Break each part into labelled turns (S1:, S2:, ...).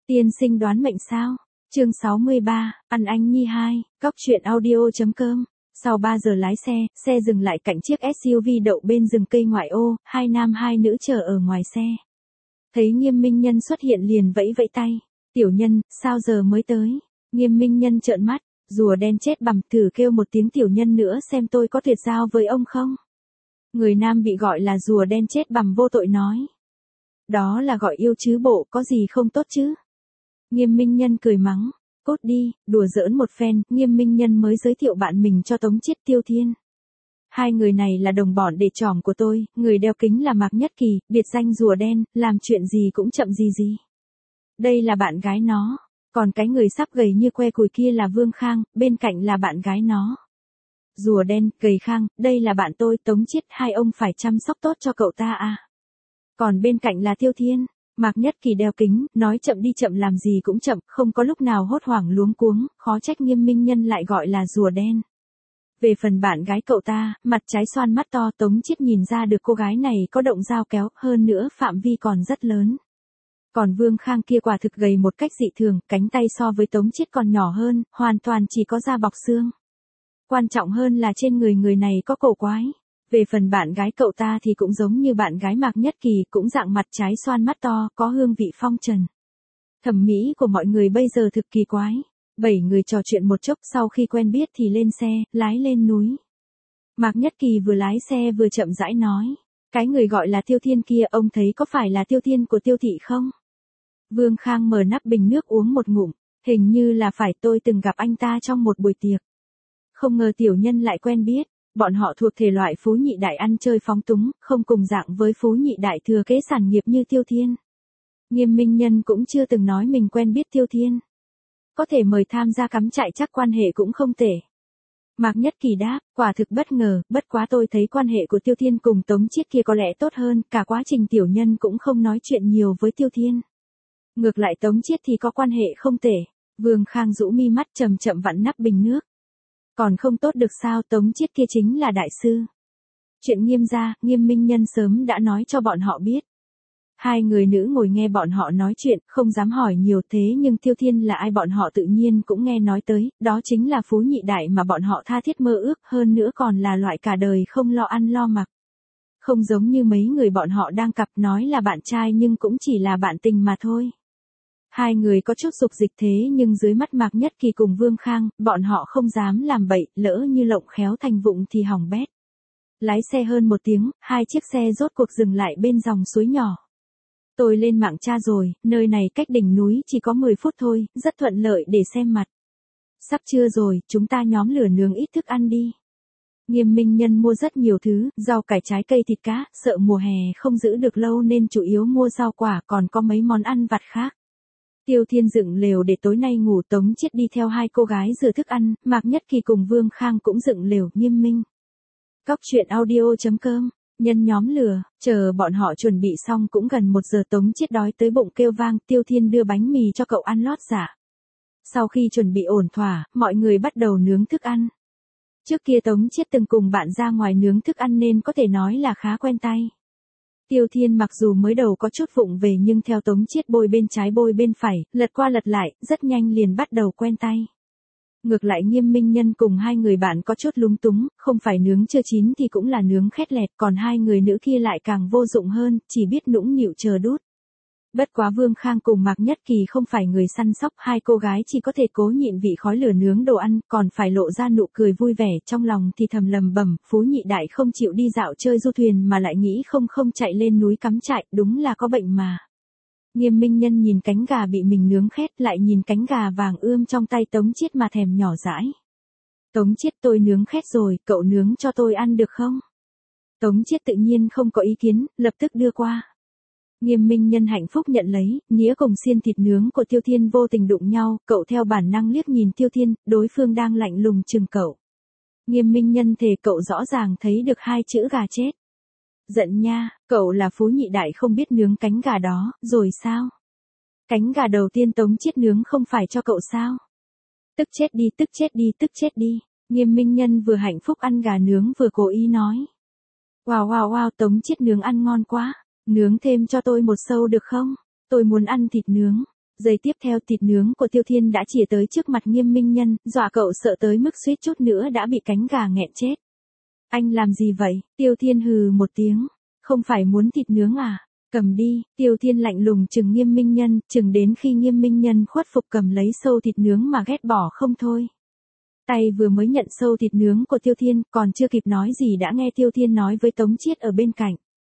S1: Tiên sinh đoán mệnh sao? Chương 63, Ăn Anh Nhi 2, Cóc truyện audio.com. Sau 3 giờ lái xe dừng lại cạnh chiếc SUV đậu bên rừng cây ngoại ô, hai nam hai nữ chờ ở ngoài xe. Thấy Nghiêm Minh Nhân xuất hiện liền vẫy vẫy tay. Tiểu Nhân, sao giờ mới tới? Nghiêm Minh Nhân trợn mắt, rùa đen chết bằm, thử kêu một tiếng Tiểu Nhân nữa xem tôi có tuyệt giao với ông không? Người nam bị gọi là rùa đen chết bằm vô tội nói. Đó là gọi yêu chứ bộ, có gì không tốt chứ? Nghiêm Minh Nhân cười mắng, cốt đi, đùa giỡn một phen, Nghiêm Minh Nhân mới giới thiệu bạn mình cho Tống Chiết Tiêu Thiên. Hai người này là đồng bọn để trỏm của tôi, người đeo kính là Mạc Nhất Kỳ, biệt danh rùa đen, làm chuyện gì cũng chậm gì. Đây là bạn gái nó, còn cái người sắp gầy như que củi kia là Vương Khang, bên cạnh là bạn gái nó. Rùa đen, gầy Khang, đây là bạn tôi, Tống Chiết, hai ông phải chăm sóc tốt cho cậu ta à. Còn bên cạnh là Tiêu Thiên. Mạc Nhất Kỳ đeo kính, nói chậm đi chậm làm gì cũng chậm, không có lúc nào hốt hoảng luống cuống, khó trách Nghiêm Minh Nhân lại gọi là rùa đen. Về phần bạn gái cậu ta, mặt trái xoan mắt to, Tống Chiết nhìn ra được cô gái này có động dao kéo, hơn nữa phạm vi còn rất lớn. Còn Vương Khang kia quả thực gầy một cách dị thường, cánh tay so với Tống Chiết còn nhỏ hơn, hoàn toàn chỉ có da bọc xương. Quan trọng hơn là trên người này có cổ quái. Về phần bạn gái cậu ta thì cũng giống như bạn gái Mạc Nhất Kỳ, cũng dạng mặt trái xoan mắt to, có hương vị phong trần. Thẩm mỹ của mọi người bây giờ thực kỳ quái. 7 người trò chuyện một chốc, sau khi quen biết thì lên xe, lái lên núi. Mạc Nhất Kỳ vừa lái xe vừa chậm rãi nói. Cái người gọi là Tiêu Thiên kia, ông thấy có phải là Tiêu Thiên của Tiêu thị không? Vương Khang mở nắp bình nước uống một ngụm. Hình như là phải, tôi từng gặp anh ta trong một buổi tiệc. Không ngờ Tiểu Nhân lại quen biết. Bọn họ thuộc thể loại phú nhị đại ăn chơi phóng túng, không cùng dạng với phú nhị đại thừa kế sản nghiệp như Tiêu Thiên. Nghiêm Minh Nhân cũng chưa từng nói mình quen biết Tiêu Thiên. Có thể mời tham gia cắm trại chắc quan hệ cũng không tệ. Mạc Nhất Kỳ đáp, quả thực bất ngờ, bất quá tôi thấy quan hệ của Tiêu Thiên cùng Tống Chiết kia có lẽ tốt hơn, cả quá trình Tiểu Nhân cũng không nói chuyện nhiều với Tiêu Thiên. Ngược lại Tống Chiết thì có quan hệ không tệ. Vương Khang rũ mi mắt chậm chậm vặn nắp bình nước. Còn không tốt được sao, Tống Chiết kia chính là đại sư. Chuyện Nghiêm gia, Nghiêm Minh Nhân sớm đã nói cho bọn họ biết. Hai người nữ ngồi nghe bọn họ nói chuyện, không dám hỏi nhiều, thế nhưng Tiêu Thiên là ai bọn họ tự nhiên cũng nghe nói tới, đó chính là phú nhị đại mà bọn họ tha thiết mơ ước, hơn nữa còn là loại cả đời không lo ăn lo mặc. Không giống như mấy người bọn họ đang cặp nói là bạn trai nhưng cũng chỉ là bạn tình mà thôi. Hai người có chút dục dịch thế nhưng dưới mắt Mạc Nhất Kỳ cùng Vương Khang, bọn họ không dám làm bậy, lỡ như lộng khéo thành vụng thì hỏng bét. Lái xe hơn 1 tiếng, hai chiếc xe rốt cuộc dừng lại bên dòng suối nhỏ. Tôi lên mạng tra rồi, nơi này cách đỉnh núi chỉ có 10 phút thôi, rất thuận lợi để xem mặt. Sắp trưa rồi, chúng ta nhóm lửa nướng ít thức ăn đi. Nghiêm Minh Nhân mua rất nhiều thứ, rau cải trái cây thịt cá, sợ mùa hè không giữ được lâu nên chủ yếu mua rau quả, còn có mấy món ăn vặt khác. Tiêu Thiên dựng lều để tối nay ngủ, Tống Chiết đi theo hai cô gái rửa thức ăn, Mạc Nhất Kỳ cùng Vương Khang cũng dựng lều, Nghiêm Minh. Cóc truyện audio.com, nhân nhóm lửa, chờ bọn họ chuẩn bị xong cũng gần 1 giờ, Tống Chiết đói tới bụng kêu vang, Tiêu Thiên đưa bánh mì cho cậu ăn lót dạ. Sau khi chuẩn bị ổn thỏa, mọi người bắt đầu nướng thức ăn. Trước kia Tống Chiết từng cùng bạn ra ngoài nướng thức ăn nên có thể nói là khá quen tay. Tiêu Thiên mặc dù mới đầu có chút vụng về nhưng theo Tống Chiết bôi bên trái bôi bên phải, lật qua lật lại, rất nhanh liền bắt đầu quen tay. Ngược lại Nghiêm Minh Nhân cùng hai người bạn có chút lúng túng, không phải nướng chưa chín thì cũng là nướng khét lẹt, còn hai người nữ kia lại càng vô dụng hơn, chỉ biết nũng nịu chờ đút. Bất quá Vương Khang cùng Mạc Nhất Kỳ không phải người săn sóc, hai cô gái chỉ có thể cố nhịn vị khói lửa nướng đồ ăn, còn phải lộ ra nụ cười vui vẻ, trong lòng thì thầm lầm bầm, phú nhị đại không chịu đi dạo chơi du thuyền mà lại nghĩ không chạy lên núi cắm trại, đúng là có bệnh mà. Nghiêm Minh Nhân nhìn cánh gà bị mình nướng khét, lại nhìn cánh gà vàng ươm trong tay Tống Chiết mà thèm nhỏ dãi. Tống Chiết, tôi nướng khét rồi, cậu nướng cho tôi ăn được không? Tống Chiết tự nhiên không có ý kiến, lập tức đưa qua. Nghiêm Minh Nhân hạnh phúc nhận lấy, nĩa cùng xiên thịt nướng của Tiêu Thiên vô tình đụng nhau, cậu theo bản năng liếc nhìn Tiêu Thiên, đối phương đang lạnh lùng chừng cậu. Nghiêm Minh Nhân thề cậu rõ ràng thấy được 2 chữ gà chết. Giận nha, cậu là phú nhị đại không biết nướng cánh gà đó, rồi sao? Cánh gà đầu tiên Tống Chiết nướng không phải cho cậu sao? Tức chết đi, tức chết đi, tức chết đi. Nghiêm Minh Nhân vừa hạnh phúc ăn gà nướng vừa cố ý nói. Wow, Tống Chiết nướng ăn ngon quá. Nướng thêm cho tôi một sâu được không? Tôi muốn ăn thịt nướng. Giây tiếp theo thịt nướng của Tiêu Thiên đã chìa tới trước mặt Nghiêm Minh Nhân, dọa cậu sợ tới mức suýt chút nữa đã bị cánh gà nghẹn chết. Anh làm gì vậy? Tiêu Thiên hừ một tiếng. Không phải muốn thịt nướng à? Cầm đi. Tiêu Thiên lạnh lùng chừng Nghiêm Minh Nhân, chừng đến khi Nghiêm Minh Nhân khuất phục cầm lấy sâu thịt nướng mà ghét bỏ không thôi. Tay vừa mới nhận sâu thịt nướng của Tiêu Thiên, còn chưa kịp nói gì đã nghe Tiêu Thiên nói với Tống Chiết ở bên cạnh.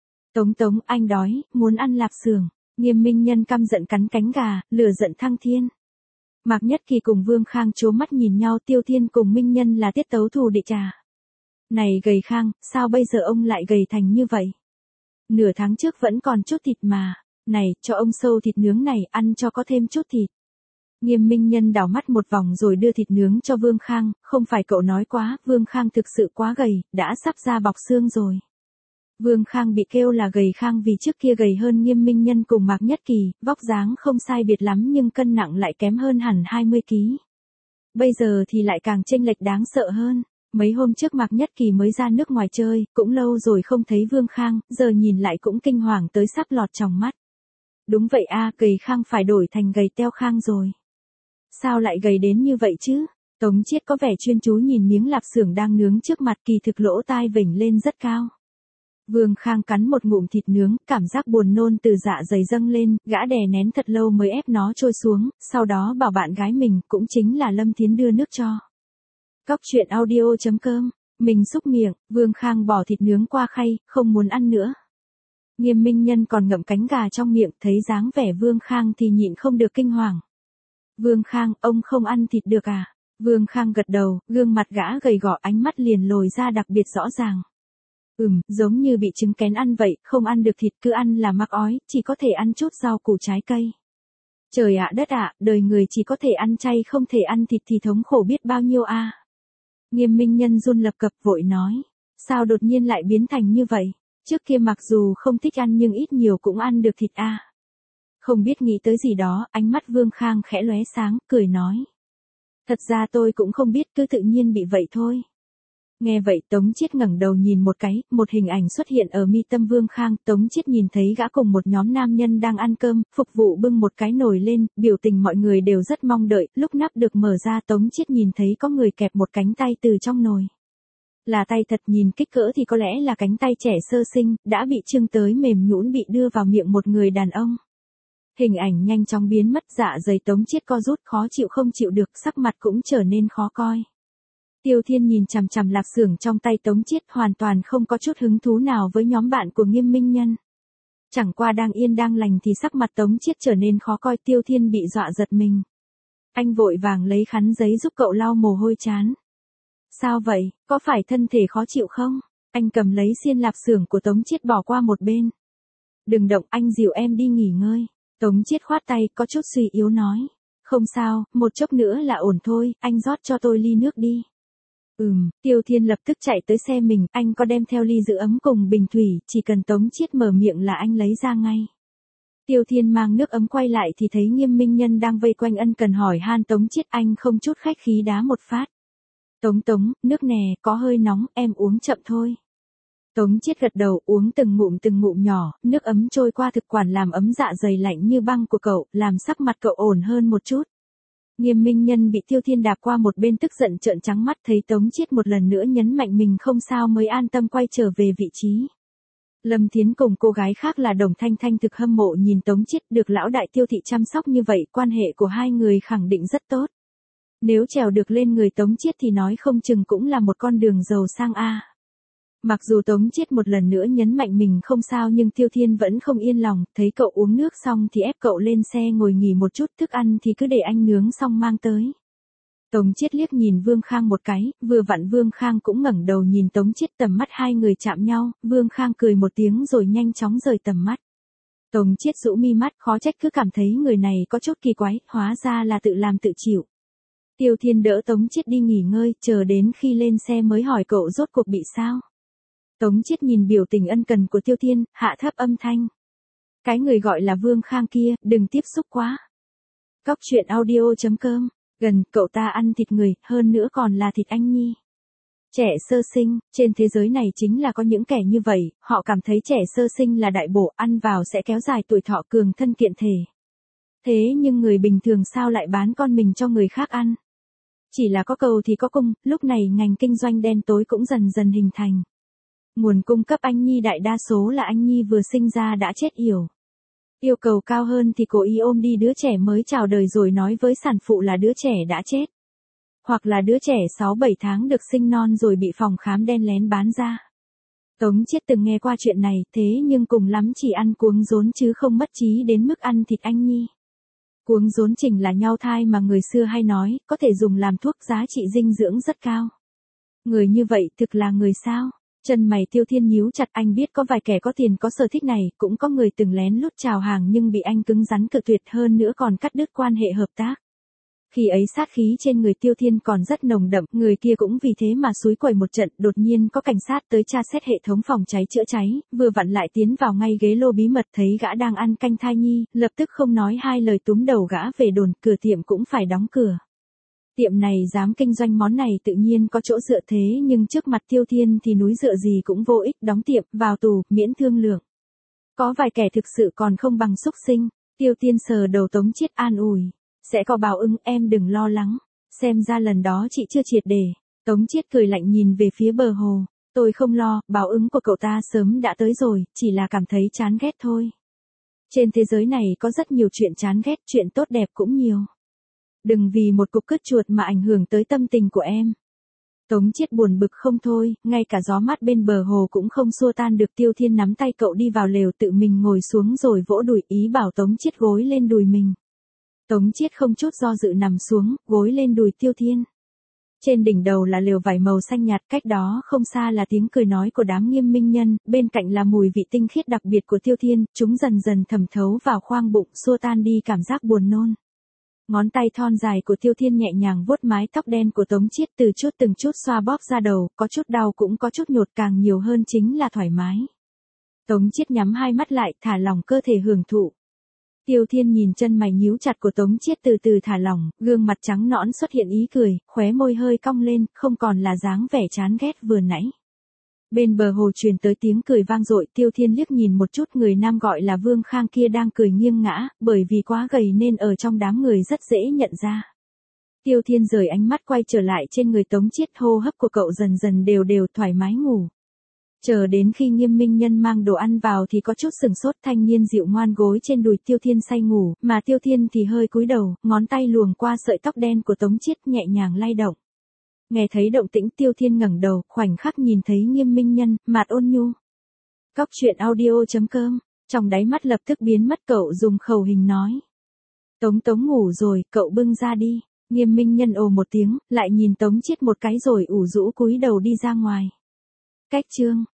S1: Tống, anh đói, muốn ăn lạp xưởng. Nghiêm Minh Nhân căm giận cắn cánh gà, lửa giận thăng thiên. Mạc Nhất Kỳ cùng Vương Khang trố mắt nhìn nhau, Tiêu Thiên cùng Minh Nhân là tiết tấu thù địch à. Này gầy Khang, sao bây giờ ông lại gầy thành như vậy? Nửa tháng trước vẫn còn chút thịt mà. Này, cho ông sâu thịt nướng này, ăn cho có thêm chút thịt. Nghiêm Minh Nhân đảo mắt một vòng rồi đưa thịt nướng cho Vương Khang, không phải cậu nói quá, Vương Khang thực sự quá gầy, đã sắp ra bọc xương rồi. Vương Khang bị kêu là gầy Khang vì trước kia gầy hơn Nghiêm Minh Nhân cùng Mạc Nhất Kỳ, vóc dáng không sai biệt lắm nhưng cân nặng lại kém hơn hẳn 20 kg. Bây giờ thì lại càng chênh lệch đáng sợ hơn. Mấy hôm trước Mạc Nhất Kỳ mới ra nước ngoài chơi, cũng lâu rồi không thấy Vương Khang, giờ nhìn lại cũng kinh hoàng tới sắp lọt trong mắt. Đúng vậy a, gầy Khang phải đổi thành gầy teo Khang rồi. Sao lại gầy đến như vậy chứ? Tống Chiết có vẻ chuyên chú nhìn miếng lạp xưởng đang nướng trước mặt, kỳ thực lỗ tai vểnh lên rất cao. Vương Khang cắn một ngụm thịt nướng, cảm giác buồn nôn từ dạ dày dâng lên, gã đè nén thật lâu mới ép nó trôi xuống, sau đó bảo bạn gái mình, cũng chính là Lâm Thiến đưa nước cho. Cóc truyện audio.com, mình xúc miệng, Vương Khang bỏ thịt nướng qua khay, không muốn ăn nữa. Nghiêm Minh Nhân còn ngậm cánh gà trong miệng, thấy dáng vẻ Vương Khang thì nhịn không được kinh hoàng. Vương Khang, ông không ăn thịt được à? Vương Khang gật đầu, gương mặt gã gầy gò, ánh mắt liền lồi ra đặc biệt rõ ràng. Giống như bị trứng kén ăn vậy, không ăn được thịt, cứ ăn là mắc ói, chỉ có thể ăn chút rau củ trái cây. Trời ạ đất ạ, đời người chỉ có thể ăn chay không thể ăn thịt thì thống khổ biết bao nhiêu a. Nghiêm Minh Nhân run lập cập vội nói, sao đột nhiên lại biến thành như vậy? Trước kia mặc dù không thích ăn nhưng ít nhiều cũng ăn được thịt a. Không biết nghĩ tới gì đó, ánh mắt Vương Khang khẽ lóe sáng, cười nói. Thật ra tôi cũng không biết, cứ tự nhiên bị vậy thôi. Nghe vậy Tống Chiết ngẩng đầu nhìn một cái, một hình ảnh xuất hiện ở mi tâm Vương Khang, Tống Chiết nhìn thấy gã cùng một nhóm nam nhân đang ăn cơm, phục vụ bưng một cái nồi lên, biểu tình mọi người đều rất mong đợi, lúc nắp được mở ra Tống Chiết nhìn thấy có người kẹp một cánh tay từ trong nồi. Là tay thật, nhìn kích cỡ thì có lẽ là cánh tay trẻ sơ sinh, đã bị chưng tới mềm nhũn bị đưa vào miệng một người đàn ông. Hình ảnh nhanh chóng biến mất, dạ dày Tống Chiết co rút, khó chịu không chịu được, sắc mặt cũng trở nên khó coi. Tiêu Thiên nhìn chằm chằm lạp xưởng trong tay Tống Chiết, hoàn toàn không có chút hứng thú nào với nhóm bạn của Nghiêm Minh Nhân. Chẳng qua đang yên đang lành thì sắc mặt Tống Chiết trở nên khó coi, Tiêu Thiên bị dọa giật mình. Anh vội vàng lấy khăn giấy giúp cậu lau mồ hôi trán. Sao vậy, có phải thân thể khó chịu không? Anh cầm lấy xiên lạp xưởng của Tống Chiết bỏ qua một bên. Đừng động, anh dìu em đi nghỉ ngơi. Tống Chiết khoát tay, có chút suy yếu nói. Không sao, một chốc nữa là ổn thôi, anh rót cho tôi ly nước đi. Tiêu Thiên lập tức chạy tới xe mình, anh có đem theo ly giữ ấm cùng bình thủy, chỉ cần Tống Chiết mở miệng là anh lấy ra ngay. Tiêu Thiên mang nước ấm quay lại thì thấy Nghiêm Minh Nhân đang vây quanh ân cần hỏi han Tống Chiết, anh không chút khách khí đá một phát. Tống, nước nè, có hơi nóng, em uống chậm thôi. Tống Chiết gật đầu, uống từng ngụm nhỏ, nước ấm trôi qua thực quản làm ấm dạ dày lạnh như băng của cậu, làm sắc mặt cậu ổn hơn một chút. Nghiêm Minh Nhân bị Tiêu Thiên đạp qua một bên tức giận trợn trắng mắt, thấy Tống Chiết một lần nữa nhấn mạnh mình không sao mới an tâm quay trở về vị trí. Lâm Thiến cùng cô gái khác là Đồng Thanh Thanh thực hâm mộ nhìn Tống Chiết, được lão đại Tiêu thị chăm sóc như vậy, quan hệ của hai người khẳng định rất tốt. Nếu trèo được lên người Tống Chiết thì nói không chừng cũng là một con đường giàu sang a. Mặc dù Tống Chiết một lần nữa nhấn mạnh mình không sao nhưng Tiêu Thiên vẫn không yên lòng, thấy cậu uống nước xong thì ép cậu lên xe ngồi nghỉ một chút, thức ăn thì cứ để anh nướng xong mang tới. Tống Chiết liếc nhìn Vương Khang một cái, vừa vặn Vương Khang cũng ngẩng đầu nhìn Tống Chiết, tầm mắt hai người chạm nhau, Vương Khang cười một tiếng rồi nhanh chóng rời tầm mắt. Tống Chiết rũ mi mắt, khó trách cứ cảm thấy người này có chút kỳ quái, hóa ra là tự làm tự chịu. Tiêu Thiên đỡ Tống Chiết đi nghỉ ngơi, chờ đến khi lên xe mới hỏi cậu rốt cuộc bị sao. Tống Chiết nhìn biểu tình ân cần của Tiêu Thiên, hạ thấp âm thanh. Cái người gọi là Vương Khang kia, đừng tiếp xúc quá. Cóc truyện audio.com, gần, cậu ta ăn thịt người, hơn nữa còn là thịt anh nhi. Trẻ sơ sinh, trên thế giới này chính là có những kẻ như vậy, họ cảm thấy trẻ sơ sinh là đại bổ, ăn vào sẽ kéo dài tuổi thọ cường thân kiện thể. Thế nhưng người bình thường sao lại bán con mình cho người khác ăn? Chỉ là có cầu thì có cung, lúc này ngành kinh doanh đen tối cũng dần dần hình thành. Nguồn cung cấp anh Nhi đại đa số là anh Nhi vừa sinh ra đã chết yểu. Yêu cầu cao hơn thì cố ý ôm đi đứa trẻ mới chào đời rồi nói với sản phụ là đứa trẻ đã chết. Hoặc là đứa trẻ 6-7 tháng được sinh non rồi bị phòng khám đen lén bán ra. Tống Chiết từng nghe qua chuyện này, thế nhưng cùng lắm chỉ ăn cuống rốn chứ không mất trí đến mức ăn thịt anh Nhi. Cuống rốn chỉnh là nhau thai mà người xưa hay nói, có thể dùng làm thuốc giá trị dinh dưỡng rất cao. Người như vậy thực là người sao? Chân mày Tiêu Thiên nhíu chặt, anh biết có vài kẻ có tiền có sở thích này, cũng có người từng lén lút chào hàng nhưng bị anh cứng rắn cự tuyệt, hơn nữa còn cắt đứt quan hệ hợp tác. Khi ấy sát khí trên người Tiêu Thiên còn rất nồng đậm, người kia cũng vì thế mà xúi quẩy một trận, đột nhiên có cảnh sát tới tra xét hệ thống phòng cháy chữa cháy, vừa vặn lại tiến vào ngay ghế lô bí mật thấy gã đang ăn canh thai nhi, lập tức không nói hai lời túm đầu gã về đồn, cửa tiệm cũng phải đóng cửa. Tiệm này dám kinh doanh món này tự nhiên có chỗ dựa, thế nhưng trước mặt Tiêu Thiên thì núi dựa gì cũng vô ích, đóng tiệm, vào tù, miễn thương lượng. Có vài kẻ thực sự còn không bằng súc sinh. Tiêu Thiên sờ đầu Tống Chiết an ủi. Sẽ có báo ứng, em đừng lo lắng. Xem ra lần đó chị chưa triệt để. Tống Chiết cười lạnh nhìn về phía bờ hồ. Tôi không lo, báo ứng của cậu ta sớm đã tới rồi, chỉ là cảm thấy chán ghét thôi. Trên thế giới này có rất nhiều chuyện chán ghét, chuyện tốt đẹp cũng nhiều. Đừng vì một cục cứt chuột mà ảnh hưởng tới tâm tình của em. Tống Chiết buồn bực không thôi, ngay cả gió mát bên bờ hồ cũng không xua tan được. Tiêu Thiên nắm tay cậu đi vào lều, tự mình ngồi xuống rồi vỗ đùi, ý bảo Tống Chiết gối lên đùi mình. Tống Chiết không chút do dự nằm xuống, gối lên đùi Tiêu Thiên. Trên đỉnh đầu là lều vải màu xanh nhạt, cách đó không xa là tiếng cười nói của đám Nghiêm Minh Nhân, bên cạnh là mùi vị tinh khiết đặc biệt của Tiêu Thiên, chúng dần dần thẩm thấu vào khoang bụng, xua tan đi cảm giác buồn nôn. Ngón tay thon dài của Tiêu Thiên nhẹ nhàng vuốt mái tóc đen của Tống Chiết, từng chút xoa bóp ra đầu, có chút đau cũng có chút nhột, càng nhiều hơn chính là thoải mái. Tống Chiết nhắm hai mắt lại, thả lỏng cơ thể hưởng thụ. Tiêu Thiên nhìn chân mày nhíu chặt của Tống Chiết từ từ thả lỏng, gương mặt trắng nõn xuất hiện ý cười, khóe môi hơi cong lên, không còn là dáng vẻ chán ghét vừa nãy. Bên bờ hồ truyền tới tiếng cười vang dội, Tiêu Thiên liếc nhìn một chút, người nam gọi là Vương Khang kia đang cười nghiêng ngã, bởi vì quá gầy nên ở trong đám người rất dễ nhận ra. Tiêu Thiên rời ánh mắt quay trở lại trên người Tống Chiết, hô hấp của cậu dần dần đều đều, thoải mái ngủ. Chờ đến khi Nghiêm Minh Nhân mang đồ ăn vào thì có chút sừng sốt, thanh niên dịu ngoan gối trên đùi Tiêu Thiên say ngủ, mà Tiêu Thiên thì hơi cúi đầu, ngón tay luồn qua sợi tóc đen của Tống Chiết nhẹ nhàng lay động. Nghe thấy động tĩnh Tiêu Thiên ngẩng đầu, khoảnh khắc nhìn thấy Nghiêm Minh Nhân, mặt ôn nhu. Cóc truyện audio.com, trong đáy mắt lập tức biến mất, cậu dùng khẩu hình nói. Tống ngủ rồi, cậu bưng ra đi. Nghiêm Minh Nhân ồ một tiếng, lại nhìn Tống Chiết một cái rồi ủ rũ cúi đầu đi ra ngoài. Cách chương